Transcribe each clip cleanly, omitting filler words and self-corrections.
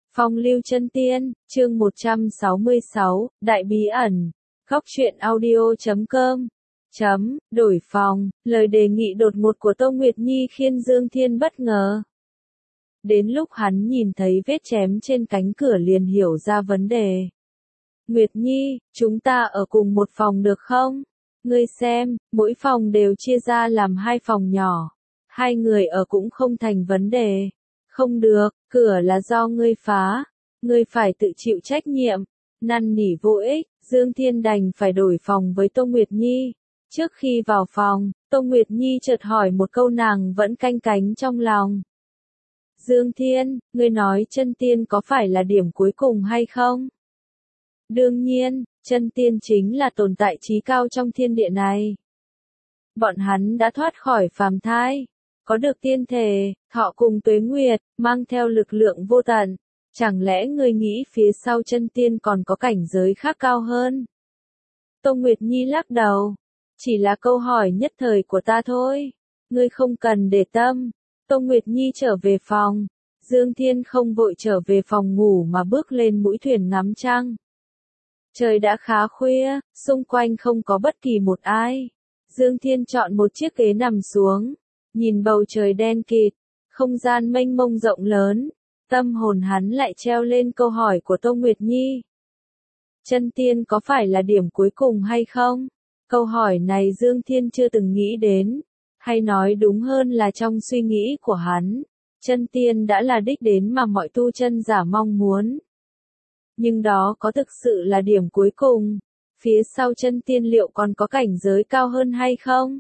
Phong lưu chân tiên, chương 166, Đại bí ẩn. Góc truyện audio.com. Đổi phòng, lời đề nghị đột ngột của Tô Nguyệt Nhi khiến Dương Thiên bất ngờ. Đến lúc hắn nhìn thấy vết chém trên cánh cửa liền hiểu ra vấn đề. Nguyệt Nhi, chúng ta ở cùng một phòng được không? Ngươi xem, mỗi phòng đều chia ra làm 2 phòng nhỏ. 2 người ở cũng không thành vấn đề. Không được, cửa là do ngươi phá. Ngươi phải tự chịu trách nhiệm. Năn nỉ vô ích, Dương Thiên đành phải đổi phòng với Tô Nguyệt Nhi. Trước khi vào phòng, Tô Nguyệt Nhi chợt hỏi một câu nàng vẫn canh cánh trong lòng. Dương Thiên, ngươi nói chân tiên có phải là điểm cuối cùng hay không? Đương nhiên, chân tiên chính là tồn tại trí cao trong thiên địa này. Bọn hắn đã thoát khỏi phàm thai, có được tiên thể, thọ cùng tuế nguyệt, mang theo lực lượng vô tận. Chẳng lẽ ngươi nghĩ phía sau chân tiên còn có cảnh giới khác cao hơn? Tô Nguyệt Nhi lắc đầu. Chỉ là câu hỏi nhất thời của ta thôi. Ngươi không cần để tâm. Tô Nguyệt Nhi trở về phòng. Dương Thiên không vội trở về phòng ngủ mà bước lên mũi thuyền ngắm trăng. Trời đã khá khuya, xung quanh không có bất kỳ một ai. Dương Thiên chọn một chiếc ghế nằm xuống. Nhìn bầu trời đen kịt, không gian mênh mông rộng lớn. Tâm hồn hắn lại treo lên câu hỏi của Tô Nguyệt Nhi. Chân tiên có phải là điểm cuối cùng hay không? Câu hỏi này Dương Thiên chưa từng nghĩ đến. Hay nói đúng hơn là trong suy nghĩ của hắn. Chân tiên đã là đích đến mà mọi tu chân giả mong muốn. Nhưng đó có thực sự là điểm cuối cùng? Phía sau chân tiên liệu còn có cảnh giới cao hơn hay không?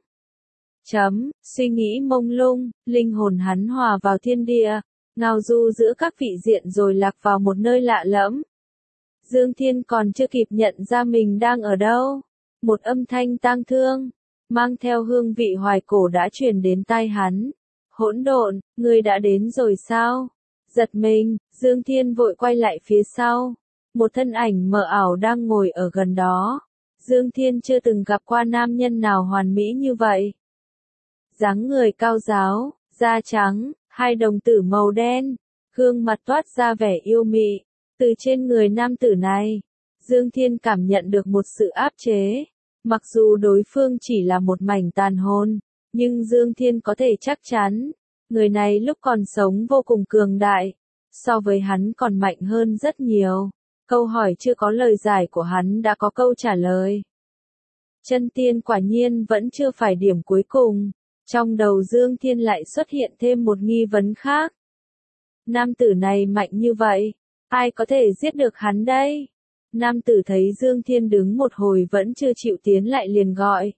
Suy nghĩ mông lung, linh hồn hắn hòa vào thiên địa, ngao du giữa các vị diện rồi lạc vào một nơi lạ lẫm. Dương Thiên còn chưa kịp nhận ra mình đang ở đâu. Một âm thanh tang thương, mang theo hương vị hoài cổ đã truyền đến tai hắn. Hỗn độn, ngươi đã đến rồi sao? Giật mình, Dương Thiên vội quay lại phía sau. Một thân ảnh mờ ảo đang ngồi ở gần đó. Dương Thiên chưa từng gặp qua nam nhân nào hoàn mỹ như vậy. Dáng người cao ráo, da trắng, 2 đồng tử màu đen, gương mặt toát ra vẻ yêu mị. Từ trên người nam tử này, Dương Thiên cảm nhận được một sự áp chế. Mặc dù đối phương chỉ là một mảnh tàn hồn, nhưng Dương Thiên có thể chắc chắn, người này lúc còn sống vô cùng cường đại, so với hắn còn mạnh hơn rất nhiều. Câu hỏi chưa có lời giải của hắn đã có câu trả lời. Chân tiên quả nhiên vẫn chưa phải điểm cuối cùng. Trong đầu Dương Thiên lại xuất hiện thêm một nghi vấn khác. Nam tử này mạnh như vậy, ai có thể giết được hắn đây? Nam tử thấy Dương Thiên đứng một hồi vẫn chưa chịu tiến lại liền gọi.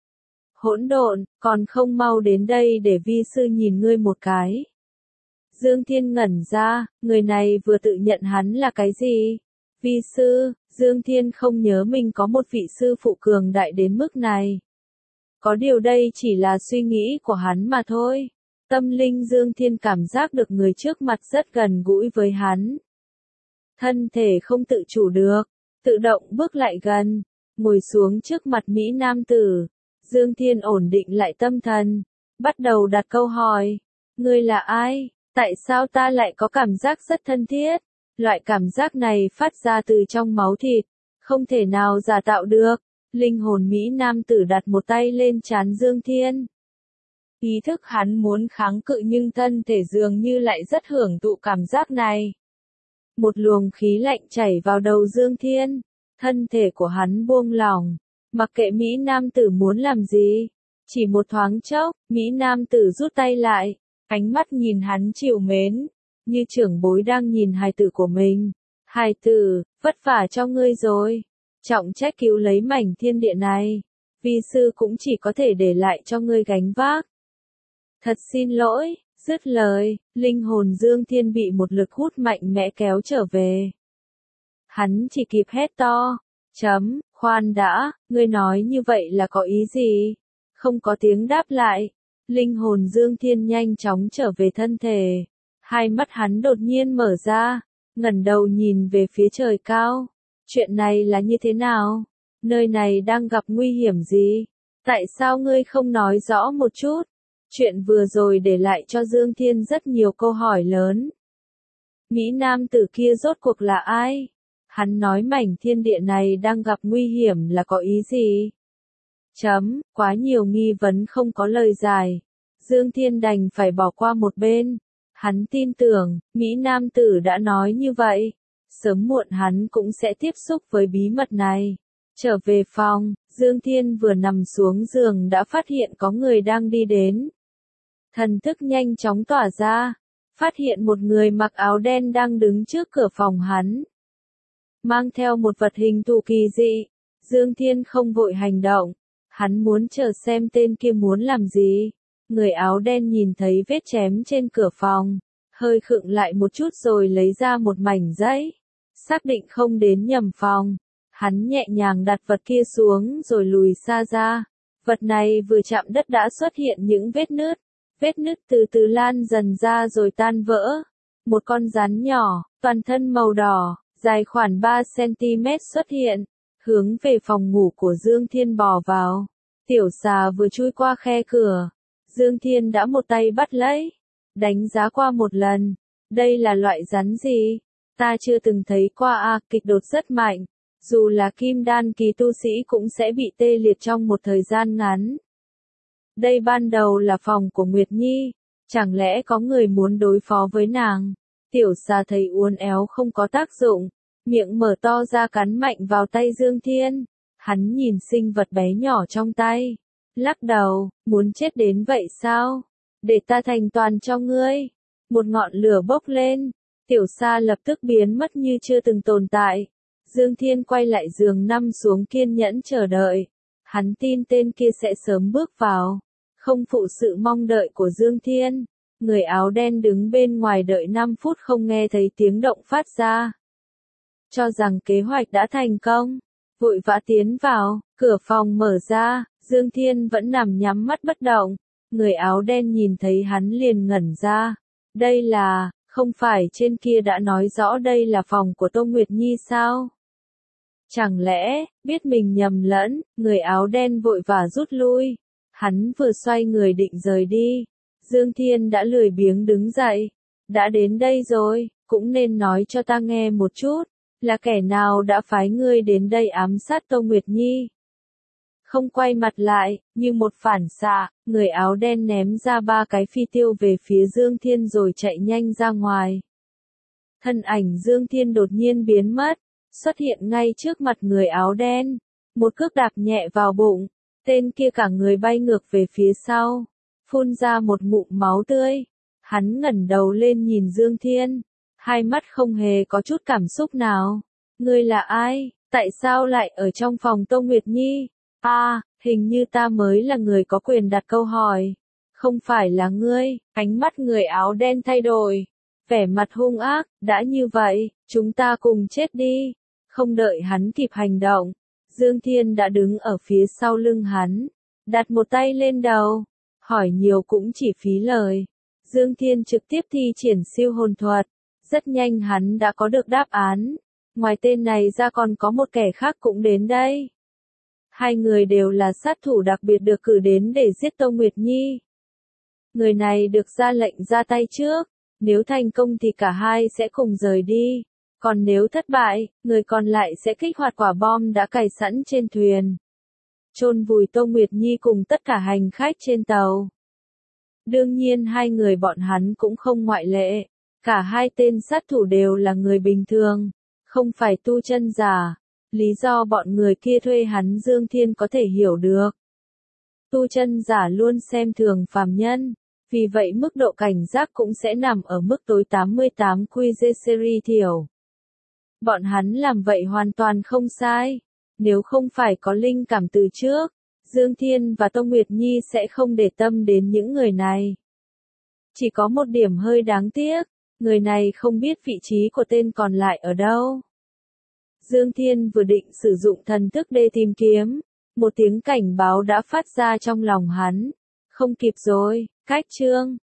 Hỗn độn, còn không mau đến đây để vi sư nhìn ngươi một cái. Dương Thiên ngẩn ra, người này vừa tự nhận hắn là cái gì? Vi sư, Dương Thiên không nhớ mình có một vị sư phụ cường đại đến mức này. Có điều đây chỉ là suy nghĩ của hắn mà thôi. Tâm linh Dương Thiên cảm giác được người trước mặt rất gần gũi với hắn. Thân thể không tự chủ được, tự động bước lại gần, ngồi xuống trước mặt Mỹ nam tử. Dương Thiên ổn định lại tâm thần, bắt đầu đặt câu hỏi. Ngươi là ai? Tại sao ta lại có cảm giác rất thân thiết? Loại cảm giác này phát ra từ trong máu thịt, không thể nào giả tạo được. Linh hồn Mỹ nam tử đặt một tay lên trán Dương Thiên. Ý thức hắn muốn kháng cự nhưng thân thể dường như lại rất hưởng thụ cảm giác này. Một luồng khí lạnh chảy vào đầu Dương Thiên, thân thể của hắn buông lỏng, mặc kệ Mỹ nam tử muốn làm gì. Chỉ một thoáng chốc, Mỹ nam tử rút tay lại, ánh mắt nhìn hắn trìu mến, như trưởng bối đang nhìn hài tử của mình. Hài tử, vất vả cho ngươi rồi. Trọng trách cứu lấy mảnh thiên địa này, vi sư cũng chỉ có thể để lại cho ngươi gánh vác. Thật xin lỗi, dứt lời, linh hồn Dương Thiên bị một lực hút mạnh mẽ kéo trở về. Hắn chỉ kịp hét to, khoan đã, ngươi nói như vậy là có ý gì? Không có tiếng đáp lại, linh hồn Dương Thiên nhanh chóng trở về thân thể. 2 mắt hắn đột nhiên mở ra, ngẩng đầu nhìn về phía trời cao. Chuyện này là như thế nào? Nơi này đang gặp nguy hiểm gì? Tại sao ngươi không nói rõ một chút? Chuyện vừa rồi để lại cho Dương Thiên rất nhiều câu hỏi lớn. Mỹ nam tử kia rốt cuộc là ai? Hắn nói mảnh thiên địa này đang gặp nguy hiểm là có ý gì? Quá nhiều nghi vấn không có lời giải. Dương Thiên đành phải bỏ qua một bên. Hắn tin tưởng, Mỹ nam tử đã nói như vậy. Sớm muộn hắn cũng sẽ tiếp xúc với bí mật này. Trở về phòng, Dương Thiên vừa nằm xuống giường đã phát hiện có người đang đi đến. Thần thức nhanh chóng tỏa ra, phát hiện một người mặc áo đen đang đứng trước cửa phòng hắn. Mang theo một vật hình thù kỳ dị, Dương Thiên không vội hành động, hắn muốn chờ xem tên kia muốn làm gì. Người áo đen nhìn thấy vết chém trên cửa phòng, hơi khựng lại một chút rồi lấy ra một mảnh giấy. Xác định không đến nhầm phòng, hắn nhẹ nhàng đặt vật kia xuống rồi lùi xa ra. Vật này vừa chạm đất đã xuất hiện những vết nứt từ từ lan dần ra rồi tan vỡ. Một con rắn nhỏ, toàn thân màu đỏ, dài khoảng 3 cm xuất hiện, hướng về phòng ngủ của Dương Thiên bò vào. Tiểu xà vừa chui qua khe cửa, Dương Thiên đã một tay bắt lấy, đánh giá qua một lần. Đây là loại rắn gì? Ta chưa từng thấy qua kịch độc rất mạnh. Dù là kim đan kỳ tu sĩ cũng sẽ bị tê liệt trong một thời gian ngắn. Đây ban đầu là phòng của Nguyệt Nhi, chẳng lẽ có người muốn đối phó với nàng? Tiểu xà thấy uốn éo không có tác dụng, miệng mở to ra cắn mạnh vào tay Dương Thiên. Hắn nhìn sinh vật bé nhỏ trong tay, lắc đầu, muốn chết đến vậy sao? Để ta thành toàn cho ngươi. Một ngọn lửa bốc lên, tiểu xà lập tức biến mất như chưa từng tồn tại. Dương Thiên quay lại giường nằm xuống kiên nhẫn chờ đợi. Hắn tin tên kia sẽ sớm bước vào, không phụ sự mong đợi của Dương Thiên. Người áo đen đứng bên ngoài đợi 5 phút không nghe thấy tiếng động phát ra. Cho rằng kế hoạch đã thành công, vội vã tiến vào, cửa phòng mở ra, Dương Thiên vẫn nằm nhắm mắt bất động. Người áo đen nhìn thấy hắn liền ngẩn ra. Đây là, không phải trên kia đã nói rõ đây là phòng của Tô Nguyệt Nhi sao? Chẳng lẽ, biết mình nhầm lẫn, người áo đen vội vã rút lui. Hắn vừa xoay người định rời đi. Dương Thiên đã lười biếng đứng dậy. Đã đến đây rồi, cũng nên nói cho ta nghe một chút. Là kẻ nào đã phái ngươi đến đây ám sát Tô Nguyệt Nhi? Không quay mặt lại, như một phản xạ, người áo đen ném ra 3 cái phi tiêu về phía Dương Thiên rồi chạy nhanh ra ngoài. Thân ảnh Dương Thiên đột nhiên biến mất, xuất hiện ngay trước mặt người áo đen. Một cước đạp nhẹ vào bụng, tên kia cả người bay ngược về phía sau, phun ra một ngụm máu tươi. Hắn ngẩng đầu lên nhìn Dương Thiên, hai mắt không hề có chút cảm xúc nào. Ngươi là ai? Tại sao lại ở trong phòng Tô Nguyệt Nhi? Hình như ta mới là người có quyền đặt câu hỏi. Không phải là ngươi. Ánh mắt người áo đen thay đổi, vẻ mặt hung ác. Đã như vậy, chúng ta cùng chết đi. Không đợi hắn kịp hành động, Dương Thiên đã đứng ở phía sau lưng hắn, đặt một tay lên đầu. Hỏi nhiều cũng chỉ phí lời. Dương Thiên trực tiếp thi triển siêu hồn thuật. Rất nhanh hắn đã có được đáp án. Ngoài tên này ra còn có một kẻ khác cũng đến đây. Hai người đều là sát thủ đặc biệt được cử đến để giết Tô Nguyệt Nhi. Người này được ra lệnh ra tay trước. Nếu thành công thì cả hai sẽ cùng rời đi. Còn nếu thất bại, người còn lại sẽ kích hoạt quả bom đã cài sẵn trên thuyền. Chôn vùi Tô Nguyệt Nhi cùng tất cả hành khách trên tàu. Đương nhiên hai người bọn hắn cũng không ngoại lệ. Cả hai tên sát thủ đều là người bình thường, không phải tu chân giả. Lý do bọn người kia thuê hắn Dương Thiên có thể hiểu được. Tu chân giả luôn xem thường phàm nhân, vì vậy mức độ cảnh giác cũng sẽ nằm ở mức tối 88 QG series thiểu. Bọn hắn làm vậy hoàn toàn không sai. Nếu không phải có linh cảm từ trước, Dương Thiên và Tô Nguyệt Nhi sẽ không để tâm đến những người này. Chỉ có một điểm hơi đáng tiếc, người này không biết vị trí của tên còn lại ở đâu. Dương Thiên vừa định sử dụng thần thức để tìm kiếm, một tiếng cảnh báo đã phát ra trong lòng hắn. Không kịp rồi, cách chương.